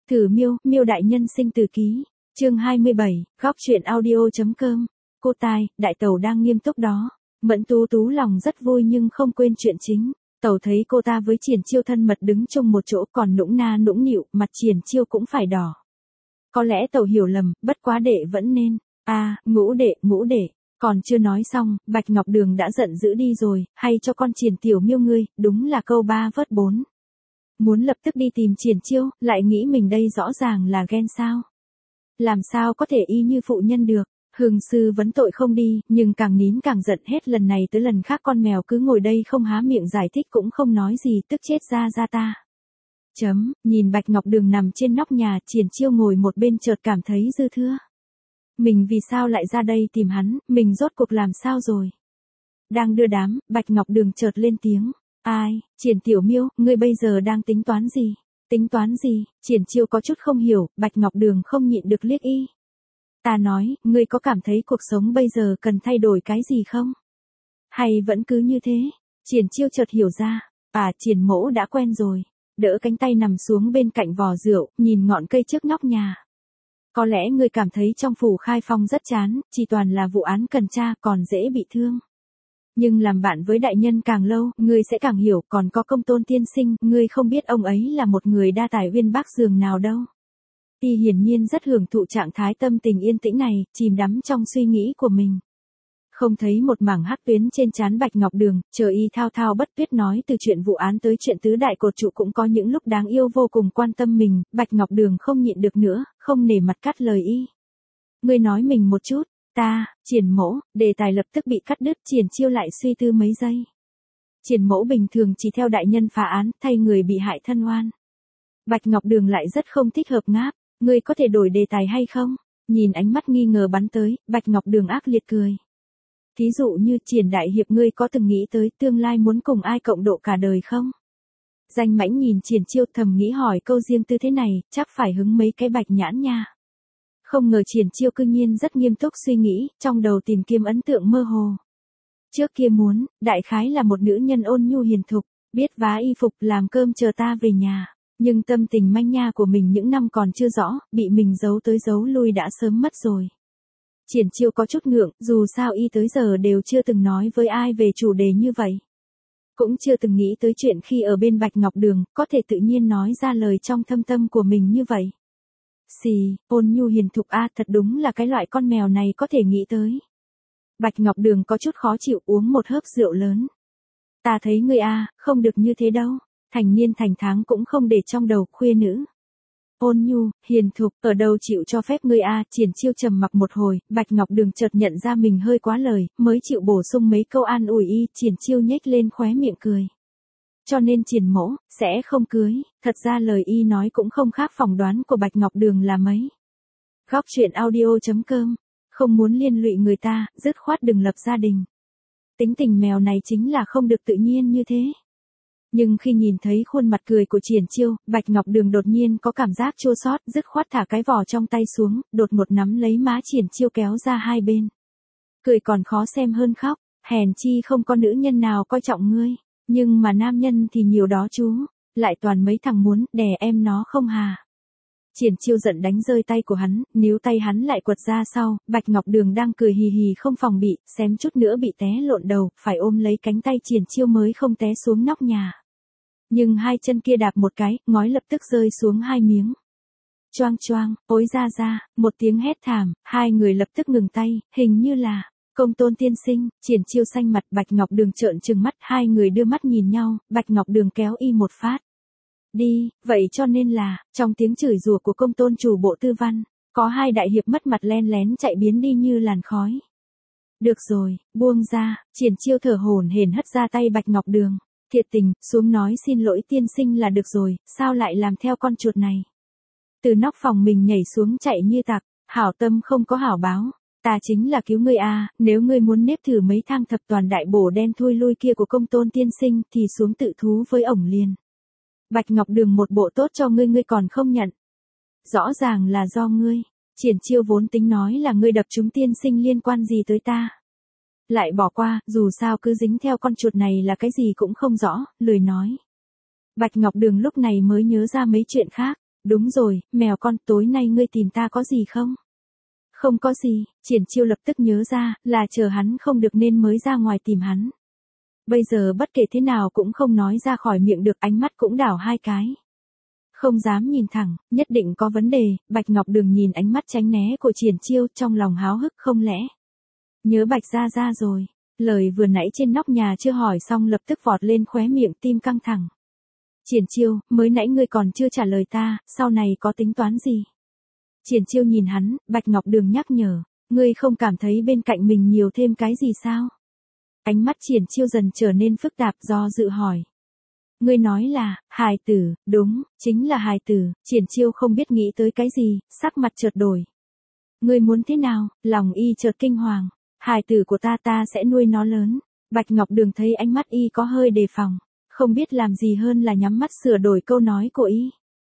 Thử miêu, miêu đại nhân sinh từ ký. Chương 27, góc truyện audio.com. Cô tai, đại tẩu đang nghiêm túc đó. Mẫn Tú Tú lòng rất vui nhưng không quên chuyện chính. Tẩu thấy cô ta với Triển Chiêu thân mật đứng chung một chỗ còn nũng na nũng nịu, mặt Triển Chiêu cũng phải đỏ. Có lẽ tẩu hiểu lầm, bất quá đệ vẫn nên. Ngũ đệ. Còn chưa nói xong, Bạch Ngọc Đường đã giận dữ đi rồi, hay cho con Triển tiểu miêu ngươi, đúng là câu 3 vớt 4. Muốn lập tức đi tìm Triển Chiêu, lại nghĩ mình đây rõ ràng là ghen sao. Làm sao có thể y như phụ nhân được. Hương sư vấn tội không đi, nhưng càng nín càng giận, hết lần này tới lần khác con mèo cứ ngồi đây không há miệng giải thích cũng không nói gì, tức chết ra ta. Nhìn Bạch Ngọc Đường nằm trên nóc nhà, Triển Chiêu ngồi một bên chợt cảm thấy dư thừa. Mình vì sao lại ra đây tìm hắn, mình rốt cuộc làm sao rồi? Đang đưa đám, Bạch Ngọc Đường chợt lên tiếng. Ai, Triển tiểu miêu, ngươi bây giờ đang tính toán gì? Tính toán gì? Triển Chiêu có chút không hiểu, Bạch Ngọc Đường không nhịn được liếc y. Ta nói, ngươi có cảm thấy cuộc sống bây giờ cần thay đổi cái gì không? Hay vẫn cứ như thế? Triển Chiêu chợt hiểu ra. Triển mỗ đã quen rồi. Đỡ cánh tay nằm xuống bên cạnh vò rượu, nhìn ngọn cây trước nóc nhà. Có lẽ ngươi cảm thấy trong phủ Khai Phong rất chán, chỉ toàn là vụ án cần tra, còn dễ bị thương. Nhưng làm bạn với đại nhân càng lâu, ngươi sẽ càng hiểu, còn có Công Tôn tiên sinh, ngươi không biết ông ấy là một người đa tài uyên bác dường nào đâu. Y hiển nhiên rất hưởng thụ trạng thái tâm tình yên tĩnh này, chìm đắm trong suy nghĩ của mình. Không thấy một mảng hắc tuyến trên trán Bạch Ngọc Đường, chờ y thao thao bất tuyệt nói từ chuyện vụ án tới chuyện tứ đại cột trụ cũng có những lúc đáng yêu vô cùng quan tâm mình, Bạch Ngọc Đường không nhịn được nữa, không nể mặt cắt lời y. Ngươi nói mình một chút. Triển mỗ, đề tài lập tức bị cắt đứt, Triển Chiêu lại suy tư mấy giây. Triển mỗ bình thường chỉ theo đại nhân phá án, thay người bị hại thân oan. Bạch Ngọc Đường lại rất không thích hợp ngáp, ngươi có thể đổi đề tài hay không? Nhìn ánh mắt nghi ngờ bắn tới, Bạch Ngọc Đường ác liệt cười. Thí dụ như Triển đại hiệp, ngươi có từng nghĩ tới tương lai muốn cùng ai cộng độ cả đời không? Danh Mãnh nhìn Triển Chiêu thầm nghĩ hỏi câu riêng tư thế này, chắc phải hứng mấy cái bạch nhãn nha. Không ngờ Triển Chiêu cư nhiên rất nghiêm túc suy nghĩ, trong đầu tìm kiếm ấn tượng mơ hồ. Trước kia muốn, đại khái là một nữ nhân ôn nhu hiền thục, biết vá y phục làm cơm chờ ta về nhà. Nhưng tâm tình manh nha của mình những năm còn chưa rõ, bị mình giấu tới giấu lui đã sớm mất rồi. Triển Chiêu có chút ngượng, dù sao y tới giờ đều chưa từng nói với ai về chủ đề như vậy. Cũng chưa từng nghĩ tới chuyện khi ở bên Bạch Ngọc Đường, có thể tự nhiên nói ra lời trong thâm tâm của mình như vậy. Ôn nhu hiền thục thật đúng là cái loại con mèo này có thể nghĩ tới. Bạch Ngọc Đường có chút khó chịu uống một hớp rượu lớn. Ta thấy ngươi không được như thế đâu. Thành niên thành tháng cũng không để trong đầu, khuê nữ. Ôn nhu, hiền thục, ở đâu chịu cho phép ngươi Triển Chiêu trầm mặc một hồi, Bạch Ngọc Đường chợt nhận ra mình hơi quá lời, mới chịu bổ sung mấy câu an ủi y, Triển Chiêu nhếch lên khóe miệng cười. Cho nên Triển mỗ, sẽ không cưới, thật ra lời y nói cũng không khác phỏng đoán của Bạch Ngọc Đường là mấy. Góc truyện audio.com, không muốn liên lụy người ta, dứt khoát đừng lập gia đình. Tính tình mèo này chính là không được tự nhiên như thế. Nhưng khi nhìn thấy khuôn mặt cười của Triển Chiêu, Bạch Ngọc Đường đột nhiên có cảm giác chua xót, dứt khoát thả cái vỏ trong tay xuống, đột ngột nắm lấy má Triển Chiêu kéo ra hai bên. Cười còn khó xem hơn khóc, hèn chi không có nữ nhân nào coi trọng ngươi, nhưng mà nam nhân thì nhiều đó chú, lại toàn mấy thằng muốn đè em nó không hà. Triển Chiêu giận đánh rơi tay của hắn, níu tay hắn lại quật ra sau, Bạch Ngọc Đường đang cười hì hì không phòng bị, xém chút nữa bị té lộn đầu, phải ôm lấy cánh tay Triển Chiêu mới không té xuống nóc nhà. Nhưng hai chân kia đạp một cái, ngói lập tức rơi xuống hai miếng. Choang choang, ối ra, một tiếng hét thảm, hai người lập tức ngừng tay, hình như là Công Tôn tiên sinh. Triển Chiêu xanh mặt, Bạch Ngọc Đường trợn trừng mắt, hai người đưa mắt nhìn nhau, Bạch Ngọc Đường kéo y một phát. Đi, vậy cho nên là, trong tiếng chửi rủa của Công Tôn chủ bộ tư văn, có hai đại hiệp mất mặt len lén chạy biến đi như làn khói. Được rồi, buông ra, Triển Chiêu thở hổn hển hất ra tay Bạch Ngọc Đường. Thiệt tình, xuống nói xin lỗi tiên sinh là được rồi, sao lại làm theo con chuột này. Từ nóc phòng mình nhảy xuống chạy như tặc, hảo tâm không có hảo báo. Ta chính là cứu ngươi nếu ngươi muốn nếm thử mấy thang thập toàn đại bổ đen thui lui kia của Công Tôn tiên sinh thì xuống tự thú với ổng liền. Bạch Ngọc Đường một bộ tốt cho ngươi còn không nhận. Rõ ràng là do ngươi. Triển Chiêu vốn tính nói là ngươi đập chúng tiên sinh liên quan gì tới ta. Lại bỏ qua, dù sao cứ dính theo con chuột này là cái gì cũng không rõ, lười nói. Bạch Ngọc Đường lúc này mới nhớ ra mấy chuyện khác. Đúng rồi, mèo con, tối nay ngươi tìm ta có gì không? Không có gì, Triển Chiêu lập tức nhớ ra, là chờ hắn không được nên mới ra ngoài tìm hắn. Bây giờ bất kể thế nào cũng không nói ra khỏi miệng được, ánh mắt cũng đảo hai cái. Không dám nhìn thẳng, nhất định có vấn đề. Bạch Ngọc Đường nhìn ánh mắt tránh né của Triển Chiêu, trong lòng háo hức, không lẽ nhớ Bạch Gia Gia rồi. Lời vừa nãy trên nóc nhà chưa hỏi xong lập tức vọt lên khóe miệng, tim căng thẳng. Triển Chiêu, mới nãy ngươi còn chưa trả lời ta, sau này có tính toán gì? Triển Chiêu nhìn hắn, Bạch Ngọc Đường nhắc nhở, ngươi không cảm thấy bên cạnh mình nhiều thêm cái gì sao? Ánh mắt Triển Chiêu dần trở nên phức tạp, do dự hỏi. Ngươi nói là, hài tử, đúng, chính là hài tử. Triển Chiêu không biết nghĩ tới cái gì, sắc mặt chợt đổi. Ngươi muốn thế nào? Lòng y chợt kinh hoàng. Hài tử của ta sẽ nuôi nó lớn. Bạch Ngọc Đường thấy ánh mắt y có hơi đề phòng, không biết làm gì hơn là nhắm mắt sửa đổi câu nói của y.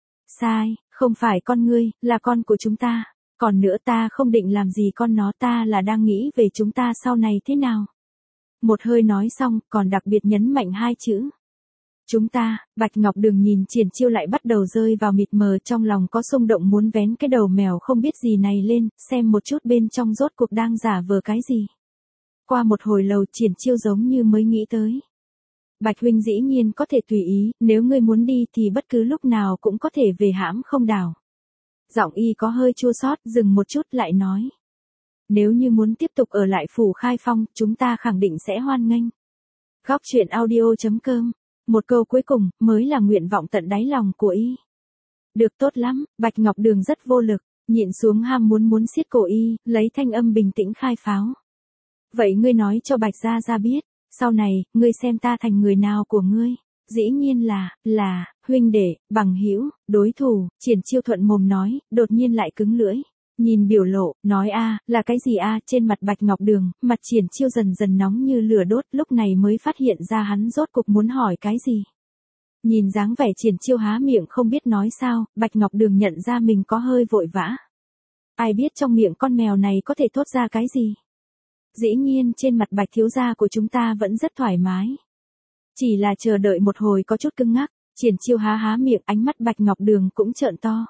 Sai, không phải con ngươi, là con của chúng ta. Còn nữa, ta không định làm gì con nó, ta là đang nghĩ về chúng ta sau này thế nào. Một hơi nói xong, còn đặc biệt nhấn mạnh hai chữ. Chúng ta. Bạch Ngọc Đường nhìn Triển Chiêu lại bắt đầu rơi vào mịt mờ, trong lòng có xung động muốn vén cái đầu mèo không biết gì này lên, xem một chút bên trong rốt cuộc đang giả vờ cái gì. Qua một hồi lâu, Triển Chiêu giống như mới nghĩ tới. Bạch huynh dĩ nhiên có thể tùy ý, nếu ngươi muốn đi thì bất cứ lúc nào cũng có thể về hãm không đảo. Giọng y có hơi chua xót, dừng một chút lại nói. Nếu như muốn tiếp tục ở lại phủ Khai Phong, chúng ta khẳng định sẽ hoan nghênh. Góc truyện audio.com. Một câu cuối cùng, mới là nguyện vọng tận đáy lòng của y. Được, tốt lắm. Bạch Ngọc Đường rất vô lực, nhịn xuống ham muốn siết cổ y, lấy thanh âm bình tĩnh khai pháo. Vậy ngươi nói cho Bạch Gia Gia biết, sau này, ngươi xem ta thành người nào của ngươi? Dĩ nhiên là, huynh đệ, bằng hữu, đối thủ. Triển Chiêu thuận mồm nói, đột nhiên lại cứng lưỡi. Nhìn biểu lộ, nói là cái gì trên mặt Bạch Ngọc Đường, mặt Triển Chiêu dần dần nóng như lửa đốt, lúc này mới phát hiện ra hắn rốt cục muốn hỏi cái gì. Nhìn dáng vẻ Triển Chiêu há miệng không biết nói sao, Bạch Ngọc Đường nhận ra mình có hơi vội vã. Ai biết trong miệng con mèo này có thể thốt ra cái gì. Dĩ nhiên trên mặt Bạch thiếu gia của chúng ta vẫn rất thoải mái. Chỉ là chờ đợi một hồi có chút cứng ngắc, Triển Chiêu há miệng, ánh mắt Bạch Ngọc Đường cũng trợn to.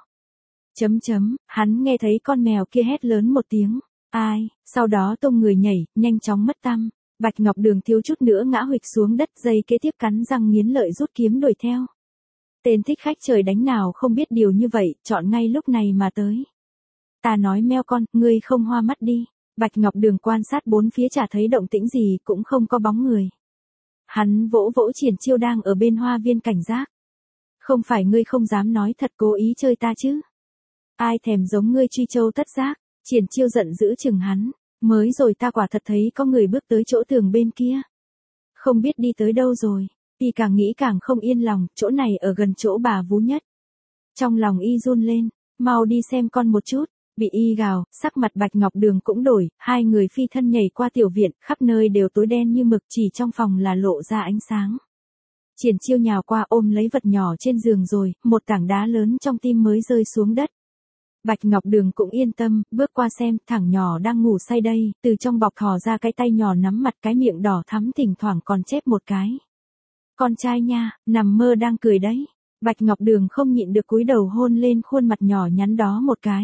Hắn nghe thấy con mèo kia hét lớn một tiếng, ai, sau đó tung người nhảy, nhanh chóng mất tăm. Bạch Ngọc Đường thiếu chút nữa ngã huỵch xuống đất, giây kế tiếp cắn răng nghiến lợi rút kiếm đuổi theo. Tên thích khách trời đánh nào không biết điều như vậy, chọn ngay lúc này mà tới. Ta nói mèo con, ngươi không hoa mắt đi. Bạch Ngọc Đường quan sát bốn phía chả thấy động tĩnh gì, cũng không có bóng người. Hắn vỗ Triển Chiêu đang ở bên hoa viên cảnh giác. Không phải ngươi không dám nói thật cố ý chơi ta chứ? Ai thèm giống ngươi truy châu tất giác. Triển Chiêu giận dữ chừng hắn. Mới rồi ta quả thật thấy có người bước tới chỗ tường bên kia. Không biết đi tới đâu rồi. Y càng nghĩ càng không yên lòng, chỗ này ở gần chỗ bà vú nhất. Trong lòng y run lên, mau đi xem con một chút. Bị y gào, sắc mặt Bạch Ngọc Đường cũng đổi, hai người phi thân nhảy qua tiểu viện, khắp nơi đều tối đen như mực, chỉ trong phòng là lộ ra ánh sáng. Triển Chiêu nhào qua ôm lấy vật nhỏ trên giường rồi, một tảng đá lớn trong tim mới rơi xuống đất. Bạch Ngọc Đường cũng yên tâm, bước qua xem, thằng nhỏ đang ngủ say đây, từ trong bọc thò ra cái tay nhỏ nắm mặt, cái miệng đỏ thắm thỉnh thoảng còn chép một cái. Con trai nha, nằm mơ đang cười đấy. Bạch Ngọc Đường không nhịn được cúi đầu hôn lên khuôn mặt nhỏ nhắn đó một cái.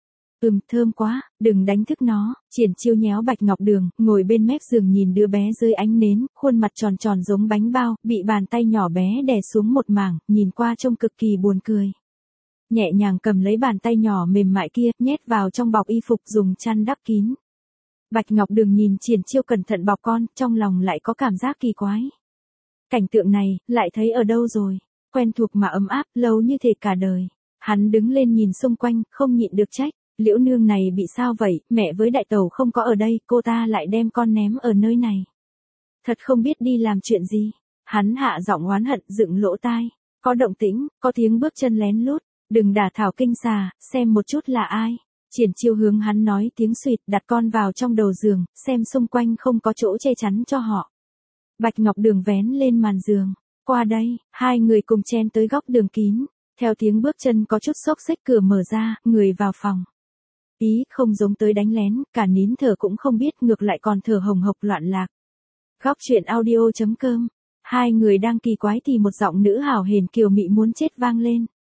Thơm quá, đừng đánh thức nó. Triển Chiêu nhéo Bạch Ngọc Đường, ngồi bên mép giường nhìn đứa bé dưới ánh nến, khuôn mặt tròn tròn giống bánh bao, bị bàn tay nhỏ bé đè xuống một mảng, nhìn qua trông cực kỳ buồn cười. Nhẹ nhàng cầm lấy bàn tay nhỏ mềm mại kia, nhét vào trong bọc y phục dùng chăn đắp kín. Bạch Ngọc Đường nhìn Triển Chiêu cẩn thận bọc con, trong lòng lại có cảm giác kỳ quái. Cảnh tượng này, lại thấy ở đâu rồi? Quen thuộc mà ấm áp, lâu như thể cả đời. Hắn đứng lên nhìn xung quanh, không nhịn được trách. Liễu nương này bị sao vậy, mẹ với đại tẩu không có ở đây, cô ta lại đem con ném ở nơi này. Thật không biết đi làm chuyện gì. Hắn hạ giọng oán hận, dựng lỗ tai. Có động tĩnh, có tiếng bước chân lén lút. Đừng đả thảo kinh xà, xem một chút là ai. Triển Chiêu hướng hắn nói tiếng suỵt, đặt con vào trong đầu giường, xem xung quanh không có chỗ che chắn cho họ. Bạch Ngọc Đường vén lên màn giường. Qua đây, hai người cùng chen tới góc đường kín. Theo tiếng bước chân có chút xốc xếch, cửa mở ra, người vào phòng. Ý không giống tới đánh lén, cả nín thở cũng không biết, ngược lại còn thở hồng hộc loạn lạc. Góc truyện audio.com. Hai người đang kỳ quái thì một giọng nữ hào hển kiều mị muốn chết vang lên.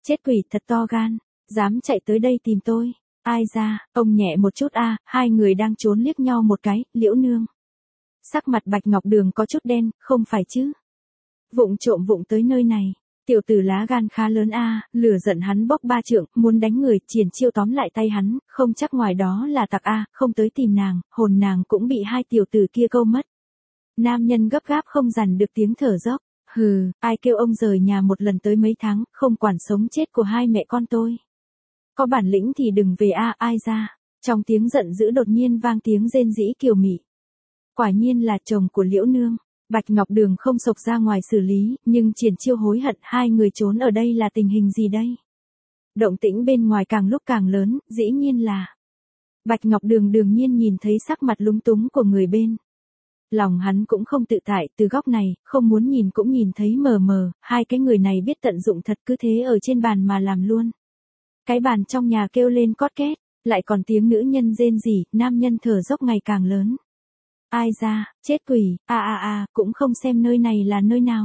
Chết quỷ thật to gan, dám chạy tới đây tìm tôi. Ai ra, ông nhẹ một chút a. Hai người đang trốn liếc nhau một cái, Liễu Nương. Sắc mặt Bạch Ngọc Đường có chút đen, không phải chứ. Vụng trộm vụng tới nơi này. Tiểu tử lá gan khá lớn a. Lửa giận hắn bốc ba trượng, muốn đánh người, Triển Chiêu tóm lại tay hắn, không chắc ngoài đó là tặc a, không tới tìm nàng, hồn nàng cũng bị hai tiểu tử kia câu mất. Nam nhân gấp gáp không dằn được tiếng thở dốc. Hừ, ai kêu ông rời nhà một lần tới mấy tháng, không quản sống chết của hai mẹ con tôi. Có bản lĩnh thì đừng về a. Ai ra. Trong tiếng giận dữ đột nhiên vang tiếng rên rỉ kiều mị. Quả nhiên là chồng của Liễu Nương. Bạch Ngọc Đường không sộc ra ngoài xử lý, nhưng Triển Chiêu hối hận hai người trốn ở đây là tình hình gì đây? Động tĩnh bên ngoài càng lúc càng lớn, dĩ nhiên là. Bạch Ngọc Đường đương nhiên nhìn thấy sắc mặt lúng túng của người bên. Lòng hắn cũng không tự tại, từ góc này, không muốn nhìn cũng nhìn thấy mờ mờ, hai cái người này biết tận dụng thật cứ thế ở trên bàn mà làm luôn. Cái bàn trong nhà kêu lên cót két, lại còn tiếng nữ nhân rên rỉ, nam nhân thở dốc ngày càng lớn. Ai ra, chết quỷ, cũng không xem nơi này là nơi nào.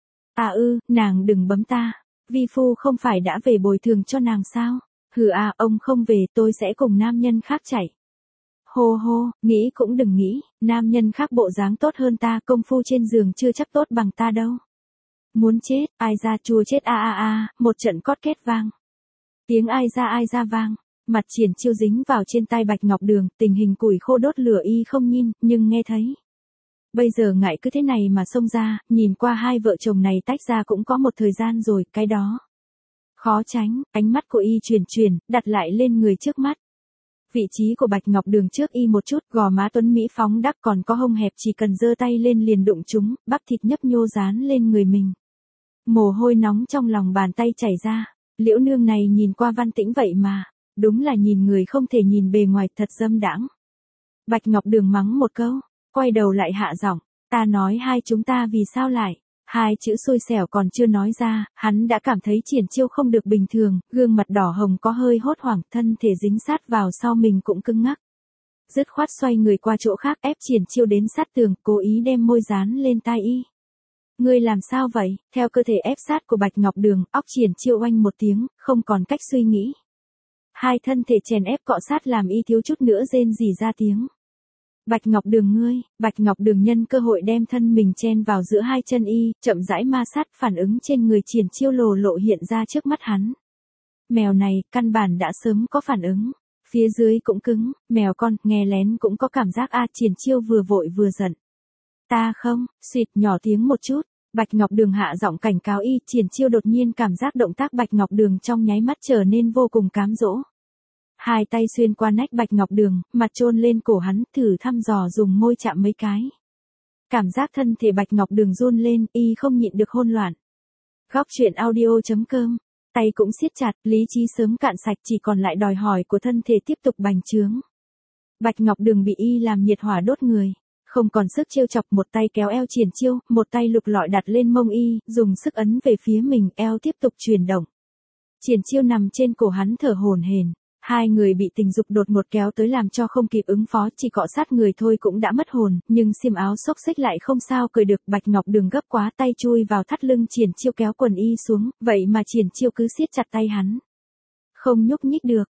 Nàng đừng bấm ta, vi phu không phải đã về bồi thường cho nàng sao? Hừ ông không về tôi sẽ cùng nam nhân khác chạy. Hô hô, nghĩ cũng đừng nghĩ, nam nhân khác bộ dáng tốt hơn ta, công phu trên giường chưa chắc tốt bằng ta đâu. Muốn chết, ai ra chua chết một trận cót két vang. Tiếng ai ra vang, mặt Triển Chiêu dính vào trên tai Bạch Ngọc Đường, tình hình củi khô đốt lửa y không nhìn, nhưng nghe thấy. Bây giờ ngại cứ thế này mà xông ra, nhìn qua hai vợ chồng này tách ra cũng có một thời gian rồi, cái đó. Khó tránh, ánh mắt của y chuyển, đặt lại lên người trước mắt. Vị trí của Bạch Ngọc Đường trước y một chút, gò má tuấn Mỹ phóng đắc còn có hông hẹp chỉ cần giơ tay lên liền đụng chúng, bắp thịt nhấp nhô dán lên người mình. Mồ hôi nóng trong lòng bàn tay chảy ra, Liễu Nương này nhìn qua văn tĩnh vậy mà, đúng là nhìn người không thể nhìn bề ngoài thật dâm đãng. Bạch Ngọc Đường mắng một câu, quay đầu lại hạ giọng, ta nói hai chúng ta vì sao lại. Hai chữ xui xẻo còn chưa nói ra, hắn đã cảm thấy Triển Chiêu không được bình thường, gương mặt đỏ hồng có hơi hốt hoảng, thân thể dính sát vào sau mình cũng cứng ngắc. Dứt khoát xoay người qua chỗ khác ép Triển Chiêu đến sát tường, cố ý đem môi dán lên tai y. Ngươi làm sao vậy? Theo cơ thể ép sát của Bạch Ngọc Đường, óc Triển Chiêu oanh một tiếng, không còn cách suy nghĩ. Hai thân thể chèn ép cọ sát làm y thiếu chút nữa rên rỉ ra tiếng. Bạch Ngọc Đường ngươi, Bạch Ngọc Đường nhân cơ hội đem thân mình chen vào giữa hai chân y, chậm rãi ma sát, phản ứng trên người Triển Chiêu lộ hiện ra trước mắt hắn. Mèo này, căn bản đã sớm có phản ứng. Phía dưới cũng cứng, mèo con, nghe lén cũng có cảm giác Triển Chiêu vừa vội vừa giận. Ta không, xịt nhỏ tiếng một chút. Bạch Ngọc Đường hạ giọng cảnh cáo y, Triển Chiêu đột nhiên cảm giác động tác Bạch Ngọc Đường trong nháy mắt trở nên vô cùng cám dỗ. Hai tay xuyên qua nách Bạch Ngọc Đường, mặt chôn lên cổ hắn, thử thăm dò dùng môi chạm mấy cái. Cảm giác thân thể Bạch Ngọc Đường run lên, y không nhịn được hỗn loạn. Góc truyện audio.com, tay cũng siết chặt, lý trí sớm cạn sạch chỉ còn lại đòi hỏi của thân thể tiếp tục bành trướng. Bạch Ngọc Đường bị y làm nhiệt hỏa đốt người. Không còn sức trêu chọc, một tay kéo eo Triển Chiêu, một tay lục lọi đặt lên mông y, dùng sức ấn về phía mình, eo tiếp tục chuyển động. Triển Chiêu nằm trên cổ hắn thở hổn hển. Hai người bị tình dục đột ngột kéo tới làm cho không kịp ứng phó, chỉ cọ sát người thôi cũng đã mất hồn, nhưng xiêm áo xốc xếch lại không sao cởi được. Bạch Ngọc Đường gấp quá, tay chui vào thắt lưng Triển Chiêu kéo quần y xuống, vậy mà Triển Chiêu cứ siết chặt tay hắn. Không nhúc nhích được,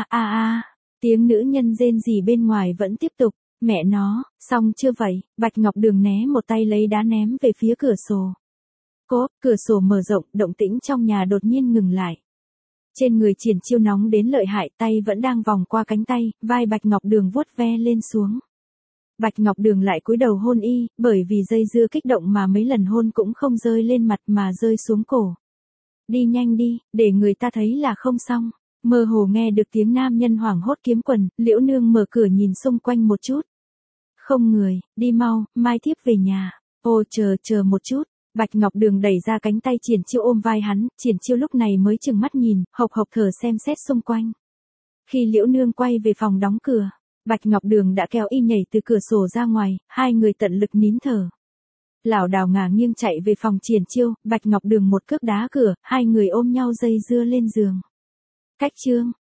tiếng nữ nhân rên rỉ bên ngoài vẫn tiếp tục. Mẹ nó, xong chưa vậy? Bạch Ngọc Đường né một tay lấy đá ném về phía cửa sổ. Cốp, cửa sổ mở rộng, động tĩnh trong nhà đột nhiên ngừng lại. Trên người Triển Chiêu nóng đến lợi hại, tay vẫn đang vòng qua cánh tay, vai Bạch Ngọc Đường vuốt ve lên xuống. Bạch Ngọc Đường lại cúi đầu hôn y, bởi vì dây dưa kích động mà mấy lần hôn cũng không rơi lên mặt mà rơi xuống cổ. Đi nhanh đi, để người ta thấy là không xong. Mơ hồ nghe được tiếng nam nhân hoảng hốt kiếm quần, Liễu Nương mở cửa nhìn xung quanh một chút. Không người, đi mau, mai thiếp về nhà. Ô chờ một chút. Bạch Ngọc Đường đẩy ra cánh tay Triển Chiêu ôm vai hắn, Triển Chiêu lúc này mới chừng mắt nhìn, hộc thở xem xét xung quanh. Khi Liễu Nương quay về phòng đóng cửa, Bạch Ngọc Đường đã kéo y nhảy từ cửa sổ ra ngoài, hai người tận lực nín thở. Lảo đảo ngả nghiêng chạy về phòng Triển Chiêu, Bạch Ngọc Đường một cước đá cửa, hai người ôm nhau dây dưa lên giường. Cách chương